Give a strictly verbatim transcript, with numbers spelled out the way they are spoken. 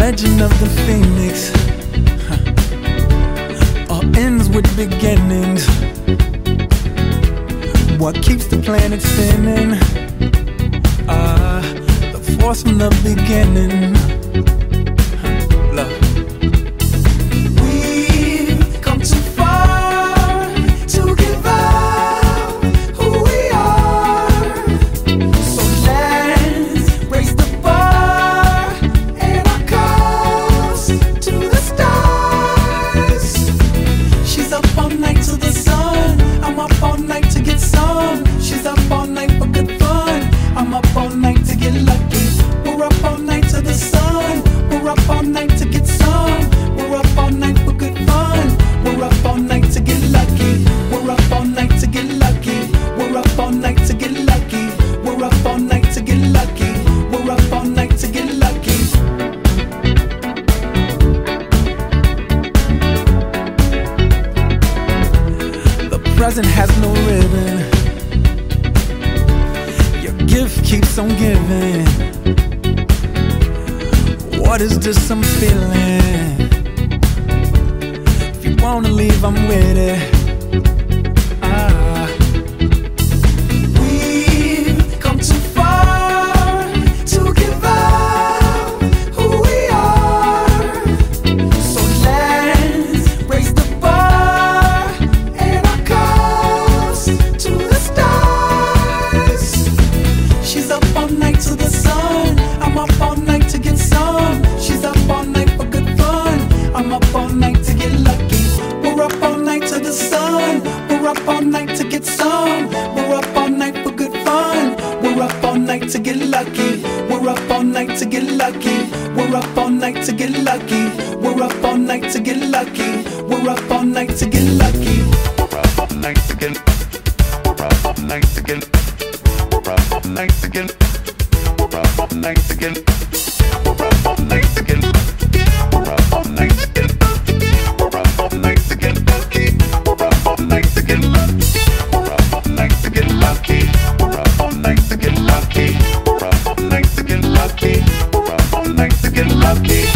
legend of the phoenix huh. all ends with beginnings. What keeps the planet spinning? Ah, uh, the force from the beginning. Huh. Love. Present has no ribbon. Your gift keeps on giving. What is this I'm feeling? If you wanna leave, I'm with it. To get lucky, we're up all night to get lucky. We're up all night to get lucky. We're up all night to get lucky. We're up all night to get lucky. We're up all night to get. We're up all night to get. We're up all night to get. We're up all night to get. We're up all night to get. We're up all night to get. We're up all night to get lucky. We're up all night to get lucky. We're up all night to get lucky. We're up all night to get lucky. We're up all night to get lucky. We're up all night to get lucky.